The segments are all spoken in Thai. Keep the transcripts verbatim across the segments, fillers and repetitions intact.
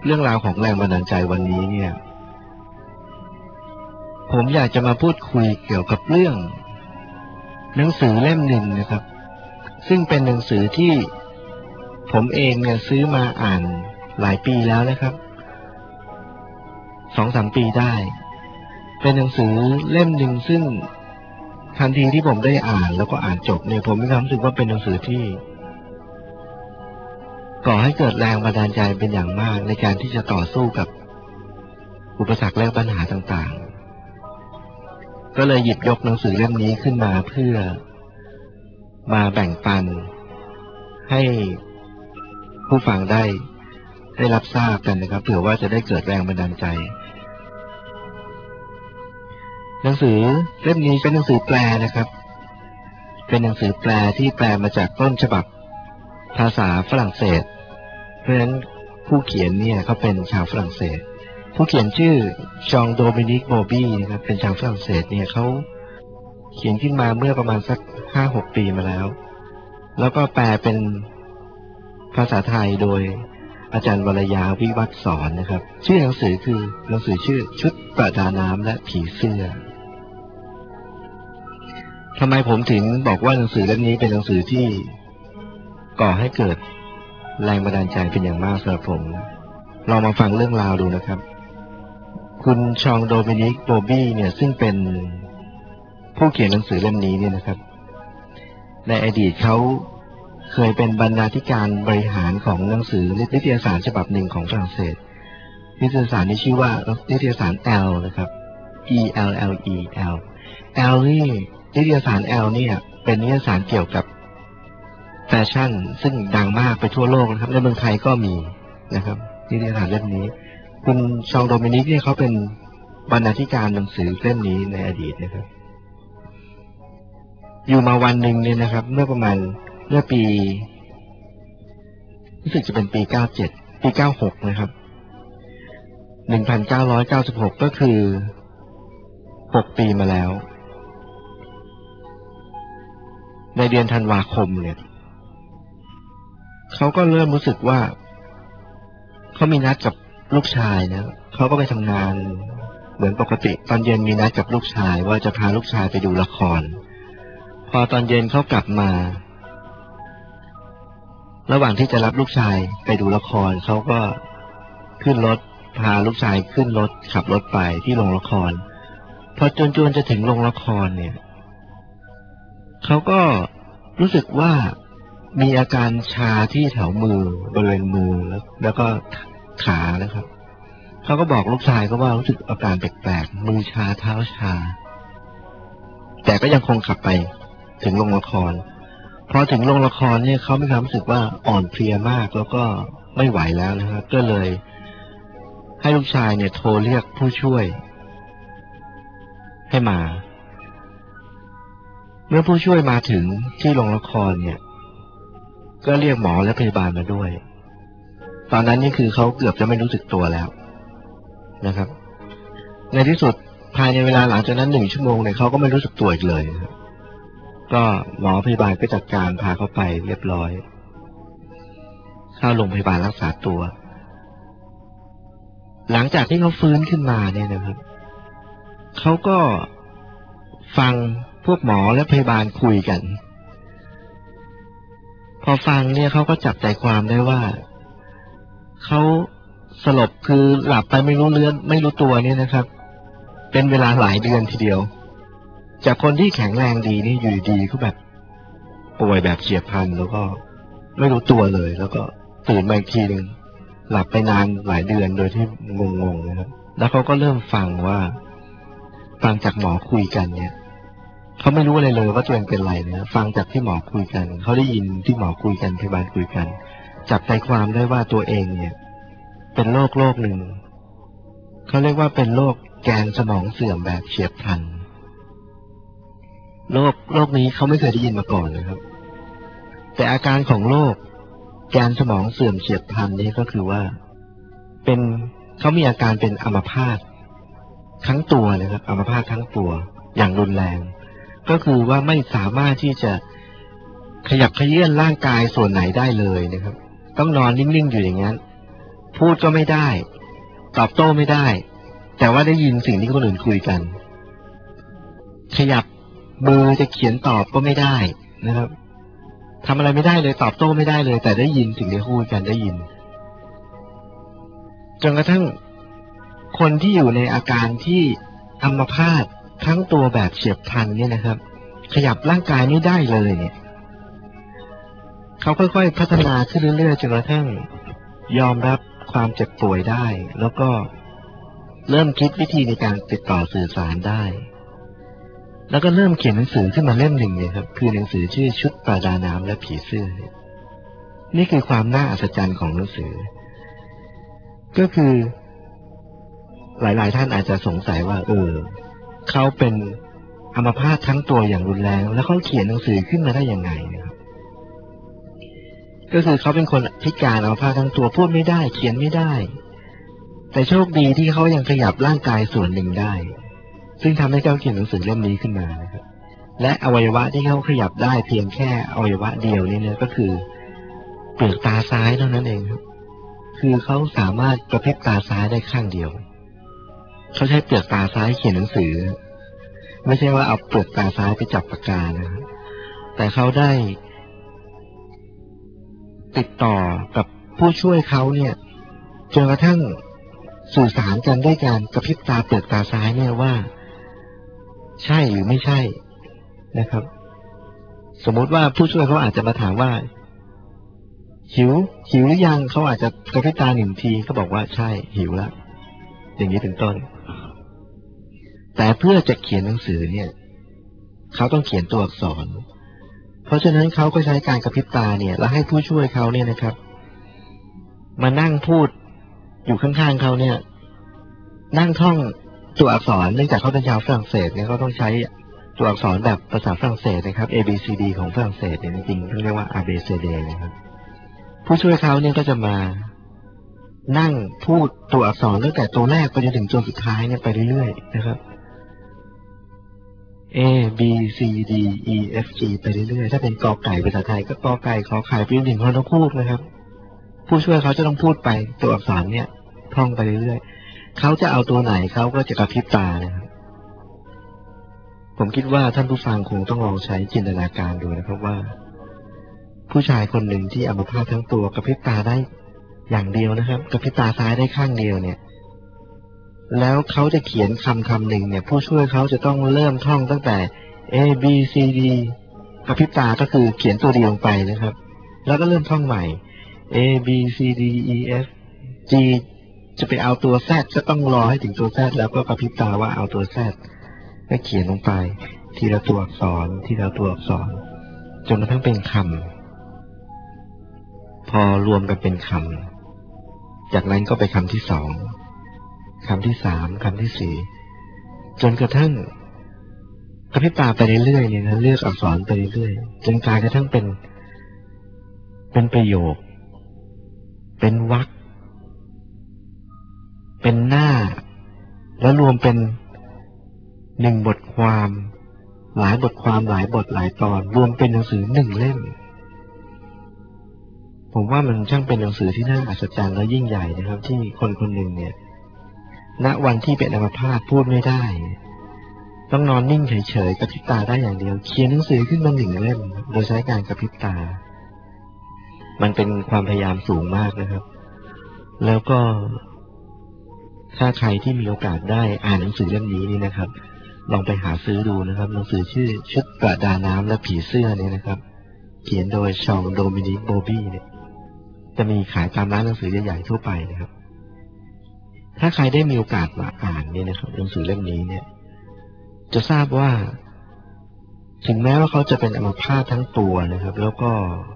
เรื่องราวของแรงบันดาลใจวันนี้เนี่ยผมอยากจะมาพูดคุยเกี่ยวกับเรื่องหนังสือเล่มหนึ่งนะครับซึ่งเป็นหนังสือที่ผมเองเนี่ยซื้อมาอ่านหลายปีแล้วนะครับสองสามปีได้เป็นหนังสือเล่มหนึ่งซึ่งทันทีที่ผมได้อ่านแล้วก็อ่านจบเนี่ยผมมีความรู้สึกว่าเป็นหนังสือที่ก่อให้เกิดแรงบันดาลใจเป็นอย่างมากในการที่จะต่อสู้กับอุปสรรคและปัญหาต่างๆก็เลยหยิบยกหนังสือเล่มนี้ขึ้นมาเพื่อมาแบ่งปันให้ผู้ฟังได้ได้รับทราบกันนะครับเผื่อว่าจะได้เกิดแรงบันดาลใจหนังสือเล่มนี้เป็นหนังสือแปลนะครับเป็นหนังสือแปลที่แปลมาจากต้นฉบับภาษาฝรั่งเศสเพราะฉะนั้นผู้เขียนเนี่ยเขาเป็นชาวฝรั่งเศสผู้เขียนชื่อจองโดมินิกโบบี้นะครับเป็นชาวฝรั่งเศสเนี่ยเขาเขียนขึ้นมาเมื่อประมาณสักห้าหกปีมาแล้วแล้วก็แปลเป็นภาษาไทยโดยอาจารย์วรยาวิวัฒน์สอนนะครับชื่อหนังสือคือหนังสือชื่อชุดประดาน้ำและผีเสื้อทำไมผมถึงบอกว่าหนังสือเล่มนี้เป็นหนังสือที่ก่อให้เกิดแรงบันดาลใจเป็นอย่างมากสำหรับผมลองมาฟังเรื่องราวดูนะครับคุณชองโดมินิกโบบี้เนี่ยซึ่งเป็นผู้เขียนหนังสือเล่มนี้เนี่ยนะครับในอดีตเขาเคยเป็นบรรณาธิการบริหารของหนังสือนิตยสารฉบับหนึ่งของฝรั่งเศสนิตยสารนี้ชื่อว่านิตยสาร L นะครับ E L L E L L นี่นิตยสาร L เนี่ยเป็นนิตยสารเกี่ยวกับแฟชั่นซึ่งดังมากไปทั่วโลกนะครับในเมืองไทยก็มีนะครับนิตยสารเล่มนี้คุณชองโดมินิกเนี่ยเขาเป็นบรรณาธิการหนังสือเล่มนี้ในอดีตนะครับอยู่มาวันหนึ่งเนี่ยนะครับเมื่อประมาณเมื่อปีรู้สึกจะเป็นปีเก้าเจ็ดปีเก้าหกนะครับหนึ่งพันเก้าร้อยเก้าสิบหกก็คือหกปีมาแล้วในเดือนธันวาคมเนี่ยเขาก็เริ่มรู้สึกว่าเขามีนัดกับลูกชายนะเขาก็ไปทำงานเหมือนปกติตอนเย็นมีนัดกับลูกชายว่าจะพาลูกชายไปดูละครพอตอนเย็นเขากลับมาระหว่างที่จะรับลูกชายไปดูละครเขาก็ขึ้นรถพาลูกชายขึ้นรถขับรถไปที่โรงละครพอจนจวนจะถึงโรงละครเนี่ยเขาก็รู้สึกว่ามีอาการชาที่แถวมือบริเวณมือแล้วแล้วก็ขานะครับเขาก็บอกลูกชายก็ว่ารู้สึกอาการแปลกๆมือชาเท้าชาแต่ก็ยังคงขับไปถึงโรงละครพอถึงโรงละครเนี่ยเขามีความรู้สึกว่าอ่อนเพลียมากแล้วก็ไม่ไหวแล้วนะครับก็เลยให้ลูกชายเนี่ยโทรเรียกผู้ช่วยให้มาเมื่อผู้ช่วยมาถึงที่โรงละครเนี่ยก็เรียกหมอและพยาบาลมาด้วยตอนนั้นนี่คือเขาเกือบจะไม่รู้สึกตัวแล้วนะครับในที่สุดภายในเวลาหลังจากนั้นหนึ่งชั่วโมงเนี่ยเขาก็ไม่รู้สึกตัวอีกเลยนะครับก็หมอพยาบาลก็จัดการพาเขาไปเรียบร้อยเข้าโรงพยาบาลรักษาตัวหลังจากที่เขาฟื้นขึ้นมาเนี่ยนะครับเขาก็ฟังพวกหมอและพยาบาลคุยกันพอฟังเนี่ยเขาก็จับใจความได้ว่าเขาสลบคือหลับไปไม่รู้เรื่องไม่รู้ตัวเนี่ยนะครับเป็นเวลาหลายเดือนทีเดียวจากคนที่แข็งแรงดีนี่อยู่ดีๆก็แบบป่วยแบบเฉียบพลันแล้วก็ไม่รู้ตัวเลยแล้วก็ตื่นมาอีกทีหนึ่งหลับไปนานหลายเดือนโดยที่งงๆนะครับแล้วเขาก็เริ่มฟังว่าฟังจากหมอคุยกันเนี่ยเขาไม่รู้อะไรเลยว่าตัวเองเป็นอะไรนะฟังจากที่หมอคุยกันเขาได้ยินที่หมอคุยกันพยาบาลคุยกันจับใจความได้ว่าตัวเองเนี่ยเป็นโรคโรคหนึ่งเขาเรียกว่าเป็นโรคแกนสมองเสื่อมแบบเฉียบพลันโรคโรคนี้เขาไม่เคยได้ยินมาก่อนนะครับแต่อาการของโรคแกนสมองเสื่อมเฉียบพลันนี้ก็คือว่าเป็นเขามีอาการเป็นอัมพาตทั้งตัวนะครับอัมพาตทั้งตัวอย่างรุนแรงก็คือว่าไม่สามารถที่จะขยับเขยื้อนร่างกายส่วนไหนได้เลยนะครับต้องนอนนิ่งๆอยู่อย่างนั้นพูดก็ไม่ได้ตอบโต้ไม่ได้แต่ว่าได้ยินสิ่งที่คนอื่นคุยกันขยับมือจะเขียนตอบก็ไม่ได้นะครับทำอะไรไม่ได้เลยตอบโต้ไม่ได้เลยแต่ได้ยินสิ่งที่คุยกันได้ยินจนกระทั่งคนที่อยู่ในอาการที่อัมพาตทั้งตัวแบบเฉียบพลันเนี่ยนะครับขยับร่างกายไม่ได้เลยเนี่ยเขาค่อยๆพัฒนาขึ้นเรื่อยๆจนกระทั่งยอมรับความเจ็บป่วยได้แล้วก็เริ่มคิดวิธีในการติดต่อสื่อสารได้แล้วก็เริ่มเขียนหนังสือขึ้นมาเล่มหนึ่งเนี่ยครับคือหนังสือชื่อชุดประดาน้ำและผีเสื้อนี่คือความน่าอัศจรรย์ของหนังสือก็คือหลายๆท่านอาจจะสงสัยว่าเออเขาเป็นอัมพาตทั้งตัวอย่างรุนแรงแล้วเขาเขียนหนังสือขึ้นมาได้ยังไงนะครับก็คือเขาเป็นคนพิการอัมพาตทั้งตัวพูดไม่ได้เขียนไม่ได้แต่โชคดีที่เขายังขยับร่างกายส่วนหนึ่งได้ซึ่งทำให้เขาเขียนหนังสือเล่มนี้ขึ้นมานะครับและอวัยวะที่เขาขยับได้เพียงแค่อวัยวะเดียวนี่เนี่ยก็คือเปลือกตาซ้ายเท่านั้นเองครับคือเขาสามารถกระพริบตาซ้ายได้ข้างเดียวเขาใช้เปลือกตาซ้ายเขียนหนังสือไม่ใช่ว่าเอาเปลือกตาซ้ายไปจับปากกานะครับแต่เขาได้ติดต่อกับผู้ช่วยเขาเนี่ยจนกระทั่งสื่อสารกันด้วยการกระพริบตาเปลือกตาซ้ายเนี่ยว่าใช่หรือไม่ใช่นะครับสมมติว่าผู้ช่วยเขาอาจจะมาถามว่าหิวหิวหรือยังเขาอาจจะกระพริบตาหนึ่งทีเขาบอกว่าใช่หิวแล้วอย่างนี้เป็นต้นแต่เพื่อจะเขียนหนังสือเนี่ยเขาต้องเขียนตัวอักษรเพราะฉะนั้นเขาก็ใช้การกระพริบตาเนี่ยแล้วให้ผู้ช่วยเขาเนี่ยนะครับมานั่งพูดอยู่ข้างๆเขาเนี่ยนั่งท่องตัวอักษรเนื่องจากเขาเป็นชาวฝรั่งเศสเนี่ยเขาต้องใช้ตัวอักษรแบบภาษาฝรั่งเศสนะครับ A B C D ของฝรั่งเศสเนี่ยจริงๆเขาเรียกว่า A B C D นะครับผู้ช่วยเขาเนี่ยก็จะมานั่งพูดตัวอักษรตั้งแต่ตัวแรกไปจนถึงตัวสุดท้ายเนี่ยไปเรื่อยๆนะครับ A B C D E F G ไปเรื่อยๆถ้าเป็นกอไก่ภาษาไทยก็กอไก่ขอไข่ไปจนถึงฮอนกฮูกนะครับผู้ช่วยเขาจะต้องพูดไปตัวอักษรเนี่ยท่องไปเรื่อยๆเขาจะเอาตัวไหนเขาก็จะกระพริบตานะครับผมคิดว่าท่านผู้ฟังคงต้องลองใช้จินตนาการดูนะครับว่าผู้ชายคนหนึ่งที่อัมพาตทั้งตัวกระพริบตาได้อย่างเดียวนะครับกระพริบตาซ้ายได้ข้างเดียวเนี่ยแล้วเขาจะเขียนคำคำหนึ่งเนี่ยผู้ช่วยเขาจะต้องเริ่มท่องตั้งแต่ A B C D กระพริบตาก็คือเขียนตัวเดียวลงไปนะครับแล้วก็เริ่มท่องใหม่ A B C D E F G จะไปเอาตัว Z ก็ต้องรอให้ถึงตัว Z แล้วก็กระพริบตาว่าเอาตัว Z ก็เขียนลงไปทีละตัวอักษรทีละตัวอักษรจนกระทั่งเป็นคำพอรวมกันเป็นคำจากนั้นก็ไปคำที่สองคำที่สามคำที่สี่จนกระทั่งกระพริบตาไปเรื่อยๆเนี่ยนะเลือกอักษรไปเรื่อยๆจนกลายกระทั่งเป็นเป็นประโยคเป็นวรรคเป็นหน้าแล้วรวมเป็นหนึ่งบทความหลายบทความหลายบทหลายตอนรวมเป็นหนังสือหนึ่งเล่มผมว่ามันช่างเป็นหนังสือที่น่าอัศจรรย์และยิ่งใหญ่นะครับที่คนคนหนึ่งเนี่ยณวันที่เป็นอัมพาตพูดไม่ได้ต้องนอนนิ่งเฉยๆกระพริบตาได้อย่างเดียวเขียนหนังสือขึ้นมาหนึ่งเล่มโดยใช้การกระพริบตามันเป็นความพยายามสูงมากนะครับแล้วก็ถ้าใครที่มีโอกาสได้อ่านหนังสือเล่มนี้นี่นะครับลองไปหาซื้อดูนะครับหนังสือชื่อชุดประดาน้ำและผีเสื้อเนี่ยนะครับเขียนโดยชองโดมินิกโบบี้เนี่ยจะมีขายตามร้านหนังสือใหญ่ๆทั่วไปนะครับถ้าใครได้มีโอกาสมาอ่านเนี่ยนะครับหนังสือเล่มนี้เนี่ยจะทราบว่าถึงแม้ว่าเขาจะเป็นอัมพาตทั้งตัวนะครับแล้วก็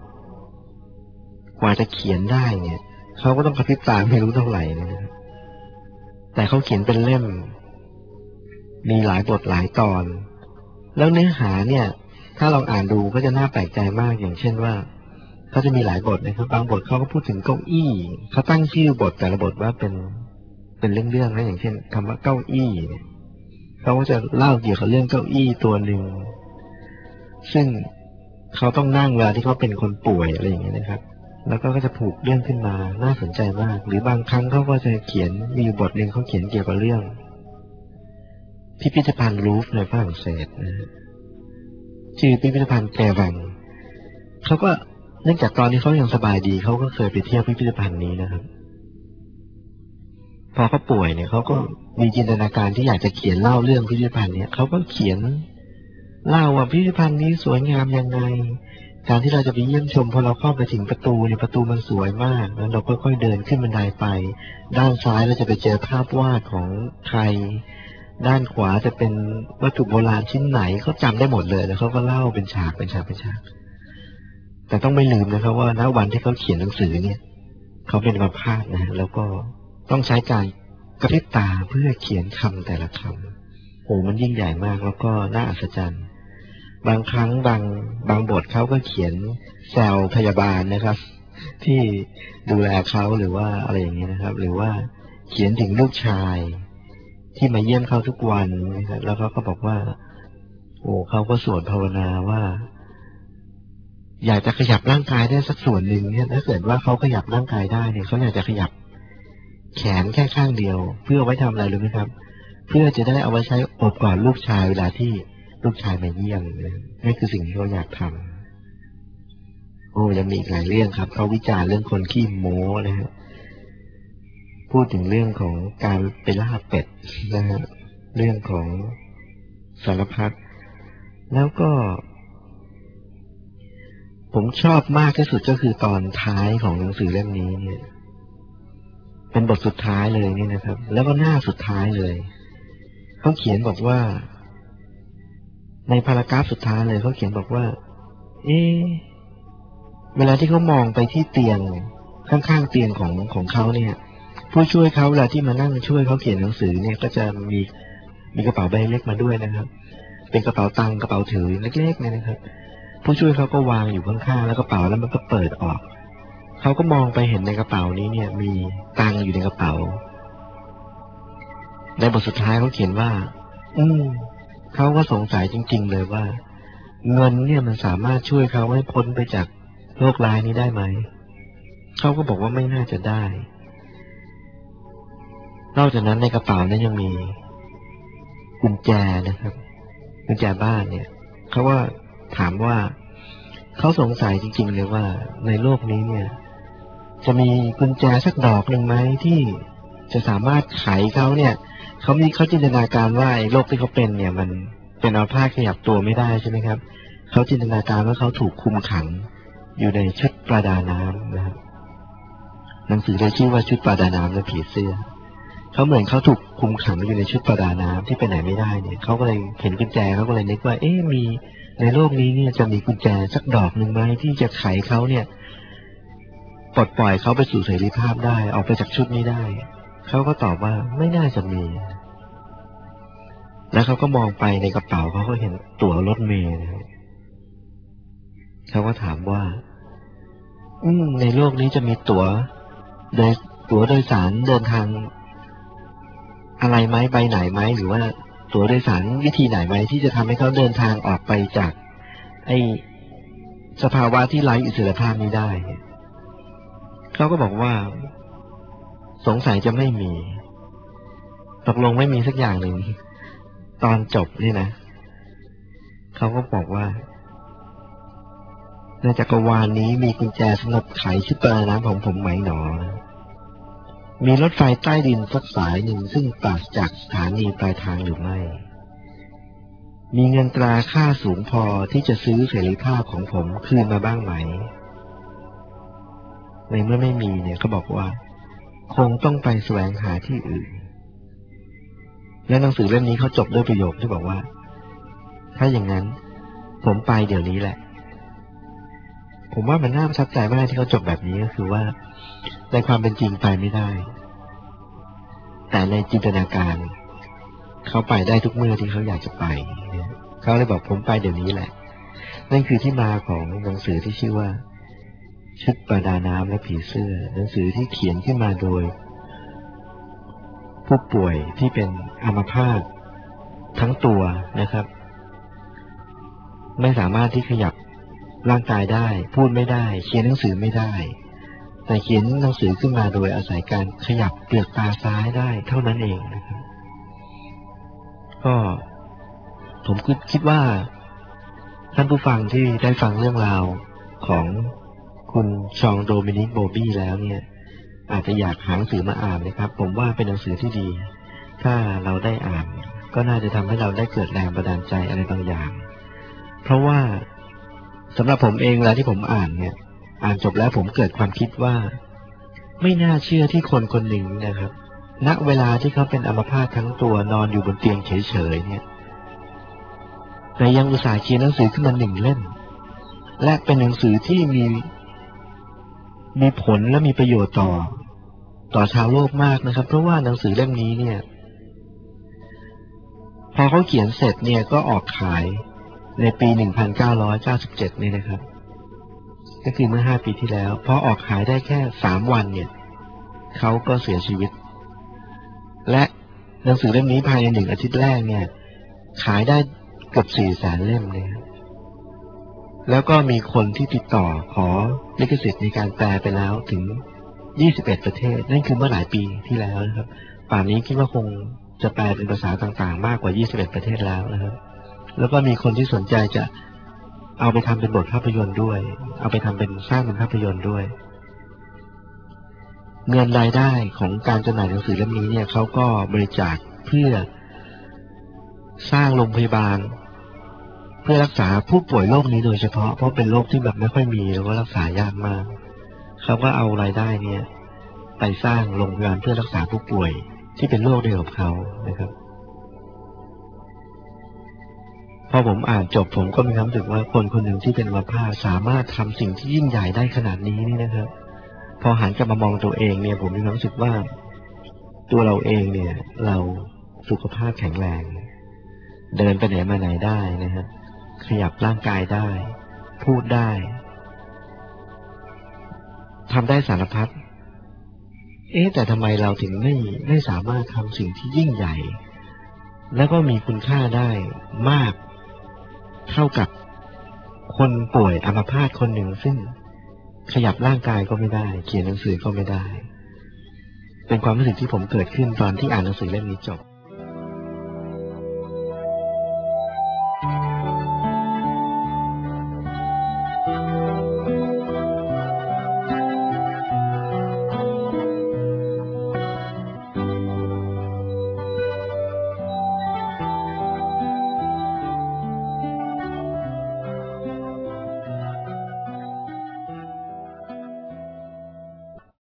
กว่าจะเขียนได้เนี่ยเขาก็ต้องกระพริบตาไม่รู้เท่าไหร่นะครับแต่เขาเขียนเป็นเล่มมีหลายบทหลายตอนแล้วเนื้อหาเนี่ยถ้าลองอ่านดูก็จะน่าแปลกใจมากอย่างเช่นว่าเขาจะมีหลายบทนะครับบางบทเขาก็พูดถึงเก้าอี้เขาตั้งชื่อบทแต่ละบทว่าเป็นเป็นเรื่องๆนะอย่างเช่นคำว่าเก้าอี้เนี่ยเขาก็จะเล่าเกี่ยวกับเรื่องเก้าอี้ตัวหนึ่งซึ่งเขาต้องนั่งเวลาที่เขาเป็นคนป่วยอะไรอย่างเงี้ยนะครับแล้วก็จะผูกเรื่องขึ้นมาน่าสนใจมากหรือบางครั้งเขาก็จะเขียนมีบทหนึ่งเขาเขียนเกี่ยวกับเรื่องพิพิธภัณฑ์ลูฟร์ในฝรั่งเศสนะชื่อพิพิธภัณฑ์แกวังเขาก็เนื่องจากตอนนี้เขายังสบายดีเขาก็เคยไปเที่ยวพิพิธภัณฑ์นี้นะครับพอเขาป่วยเนี่ยเขาก็มีจินตนาการที่อยากจะเขียนเล่าเรื่องพิพิธภัณฑ์เนี่ยเขาก็เขียนเล่าว่าพิพิธภัณฑ์นี้สวยงามยังไงการที่เราจะไปเยี่ยมชมพอเราเข้าไปถึงประตูเนี่ยประตูมันสวยมากแล้วเราค่อยๆเดินขึ้นบันไดไปด้านซ้ายเราจะไปเจอภาพวาดของใครด้านขวาจะเป็นวัตถุโบราณชิ้นไหนเขาจำได้หมดเลยแล้วเขาก็เล่าเป็นฉากเป็นฉากเป็นฉากแต่ต้องไม่ลืมนะครับว่าณวันที่เขาเขียนหนังสือเนี่ยเขาเป็นอัมพาตนะแล้วก็ต้องใช้การกระพริบตาเพื่อเขียนคำแต่ละคำโอ้มันยิ่งใหญ่มากแล้วก็น่าอัศจรรย์บางครั้งบางบางบทเขาก็เขียนแซวพยาบาลนะครับที่ดูแลเขาหรือว่าอะไรอย่างนี้นะครับหรือว่าเขียนถึงลูกชายที่มาเยี่ยมเขาทุกวันนะครับแล้วเขาก็บอกว่าโอ้เขาก็สวดภาวนาว่าอยากจะขยับร่างกายได้สักส่วนหนึ่งเนี่ยถ้าเกิดว่าเขาขยับร่างกายได้เนี่ยเขาอยากจะขยับแขนแค่ข้างเดียวเพื่อไว้ทำอะไรรู้ไหมครับเพื่อจะได้เอาไว้ใช้อบกอดลูกชายเวลาที่ลูกชายมาเยี่ยมนี่คือสิ่งที่เขาอยากทำโอ้ยังมีอีกหลายเรื่องครับเขาวิจารณ์เรื่องคนขี้โม้นะฮะพูดถึงเรื่องของการไปล่าเป็ดนะฮะเรื่องของสารพัดแล้วก็ผมชอบมากที่สุดก็คือตอนท้ายของหนังสือเล่มนี้เนี่ยเป็นบทสุดท้ายเลยนี่นะครับแล้วก็หน้าสุดท้ายเลยเขาเขียนบอกว่าในพารากราฟสุดท้ายเลยเขาเขียนบอกว่าเอ๊ะเวลาที่เขามองไปที่เตียงข้างๆเตียงของของเขาเนี่ยผู้ช่วยเขาเวลาที่มานั่งช่วยเขาเขียนหนังสือเนี่ยก็จะมีมีกระเป๋าใบเล็กมาด้วยนะครับเป็นกระเป๋าตังค์กระเป๋าถือเล็กๆเนี่ยนะครับผู้ช่วยเขาก็วางอยู่ข้างๆแล้วกระเป๋าแล้วมันก็เปิดออกเขาก็มองไปเห็นในกระเป๋านี้เนี่ยมีตังค์อยู่ในกระเป๋าในบทสุดท้ายเขาเขียนว่าอืมเขาก็สงสัยจริงๆเลยว่าเงินเนี่ยมันสามารถช่วยเขาให้พ้นไปจากโรคร้ายนี้ได้ไหมเขาก็บอกว่าไม่น่าจะได้นอกจากนั้นในกระเป๋านั้นยังมีกุญแจนะครับกุญแจบ้านเนี่ยเขาว่าถามว่าเขาสงสัยจริงๆเลยว่าในโลกนี้เนี่ยจะมีกุญแจสักดอกหนึ่งไหมที่จะสามารถไขเขาเนี่ยเขามีเขาจินตนาการว่าโรคที่เขาเป็นเนี่ยมันเป็นอัมพาตขยับตัวไม่ได้ใช่ไหมครับเขาจินตนาการว่าเขาถูกคุมขังอยู่ในชุดประดาน้ำนะครับหนังสือเลยชื่อว่าชุดประดาน้ำและผีเสื้อเขาเหมือนเขาถูกคุมขังอยู่ในชุดประดาน้ำที่ไปไหนไม่ได้เนี่ยเขาก็เลยเห็นกุญแจเขาก็เลยนึกว่าเอ๊ะมีในโลกนี้เนี่ยจะมีกุญแจสักดอกหนึ่งไหมที่จะไขเขาเนี่ยปลดปล่อยเขาไปสู่เสรีภาพได้ออกไปจากชุดนี้ได้เขาก็ตอบว่าไม่น่าจะมีแล้วเขาก็มองไปในกระเป๋าเขาก็เห็นตั๋วรถเมล์นะครับเขาก็ถามว่าอืมในโลกนี้จะมีตั๋วโดยตั๋วโดยสารเดินทางอะไรไหมใบไหนไหมหรือว่าตั๋วโดยสารวิธีไหนไหมที่จะทำให้เขาเดินทางออกไปจากไอ้สภาวะที่ไร้อิสรภาพนี้ได้เขาก็บอกว่าสงสัยจะไม่มีตกลงไม่มีสักอย่างหนึ่งตอนจบนี่นะเขาก็บอกว่าในจักรวาลนี้มีกุญแจสำหรับไขชุดประดาน้ำของผมไหมหนอมีรถไฟใต้ดินสักสายหนึ่งซึ่งปราศจากสถานีปลายทางหรือไม่มีเงินตราค่าสูงพอที่จะซื้อเสรีภาพของผมคืนมาบ้างไหมในเมื่อไม่มีเนี่ยเขาบอกว่าคงต้องไปแสวงหาที่อื่นและหนังสือเล่มนี้เขาจบด้วยประโยคที่บอกว่าถ้าอย่างนั้นผมไปเดี๋ยวนี้แหละผมว่ามันน่าประทับใจมากที่เขาจบแบบนี้ก็คือว่าในความเป็นจริงไปไม่ได้แต่ในจินตนาการเขาไปได้ทุกเมื่อที่เขาอยากจะไปเขาเลยบอกผมไปเดี๋ยวนี้แหละนั่นคือที่มาของหนังสือที่ชื่อว่าชุดประดาน้ำและผีเสื้อหนังสือที่เขียนขึ้นมาโดยผู้ป่วยที่เป็นอัมพาตทั้งตัวนะครับไม่สามารถที่ขยับร่างกายได้พูดไม่ได้เขียนหนังสือไม่ได้แต่เขียนหนังสือขึ้นมาโดยอาศัยการขยับเปลือกตาซ้ายได้เท่านั้นเองนะครับก็ผมคิดว่าท่านผู้ฟังที่ได้ฟังเรื่องราวของคุณชองโดมินิกโบบี้แล้วเนี่ยอาจจะอยากหาหนังสือมาอ่านนะครับผมว่าเป็นหนังสือที่ดีถ้าเราได้อ่านก็น่าจะทำให้เราได้เกิดแรงบันดาลใจอะไรบางอย่างเพราะว่าสำหรับผมเองเวลาที่ผมอ่านเนี่ยอ่านจบแล้วผมเกิดความคิดว่าไม่น่าเชื่อที่คนคนหนึ่งนะครับณเวลาที่เขาเป็นอัมพาตทั้งตัวนอนอยู่บนเตียงเฉยๆเนี่ยแต่ยังอุตส่าห์เขียนหนังสือขึ้นมาหนึ่งเล่มและเป็นหนังสือที่มีมีผลและมีประโยชน์ต่อต่อชาวโลกมากนะครับเพราะว่าหนังสือเล่มนี้เนี่ยพอเขาเขียนเสร็จเนี่ยก็ออกขายในปีหนึ่งพันเก้าร้อยเก้าสิบเจ็ดนี่นะครับก็คือเมื่อห้าปีที่แล้วพอออกขายได้แค่สามวันเนี่ยเขาก็เสียชีวิตและหนังสือเล่มนี้ภายในหนึ่งอาทิตย์แรกเนี่ยขายได้เกือบสี่แสนเล่มเลยครับแล้วก็มีคนที่ติดต่อขอลิขสิทธิ์ในการแปลไปแล้วถึงยี่สิบเอ็ดประเทศนั่นคือเมื่อหลายปีที่แล้วนะครับป่านนี้คิดว่าคงจะแปลเป็นภาษาต่างๆมากกว่ายี่สิบเอ็ดประเทศแล้วนะครับแล้วก็มีคนที่สนใจจะเอาไปทำเป็นบทภาพยนตร์ด้วยเอาไปทำเป็นสร้างเป็นภาพยนตร์ด้วยเงินรายได้ของการจำหน่ายหนังสือเล่มนี้เนี่ยเขาก็บริจาคเพื่อสร้างโรงพยาบาลเพื่อรักษาผู้ป่วยโรคนี้โดยเฉพาะเพราะเป็นโรคที่แบบไม่ค่อยมีแล้วก็รักษายากมากเขาก็เอารายได้เนี่ยไปสร้างโรงพยาบาลเพื่อรักษาผู้ป่วยที่เป็นโรคเดียวกับเขานะครับพอผมอ่านจบผมก็มีความรู้สึกว่าคนคนหนึ่งที่เป็นอัมพาตสามารถทำสิ่งที่ยิ่งใหญ่ได้ขนาดนี้นี่นะครับพอหันกลับมามองตัวเองเนี่ยผมมีความรู้สึกว่าตัวเราเองเนี่ยเราสุขภาพแข็งแรงเดินไปไหนมาไหนได้นะครับขยับร่างกายได้พูดได้ทำได้สารพัดเอ๊ะแต่ทำไมเราถึงไม่ไม่สามารถทำสิ่งที่ยิ่งใหญ่แล้วก็มีคุณค่าได้มากเท่ากับคนป่วยอัมพาตคนหนึ่งซึ่งขยับร่างกายก็ไม่ได้เขียนหนังสือก็ไม่ได้เป็นความรู้สึกที่ผมเกิดขึ้นตอนที่อ่านหนังสือเล่มนี้จบ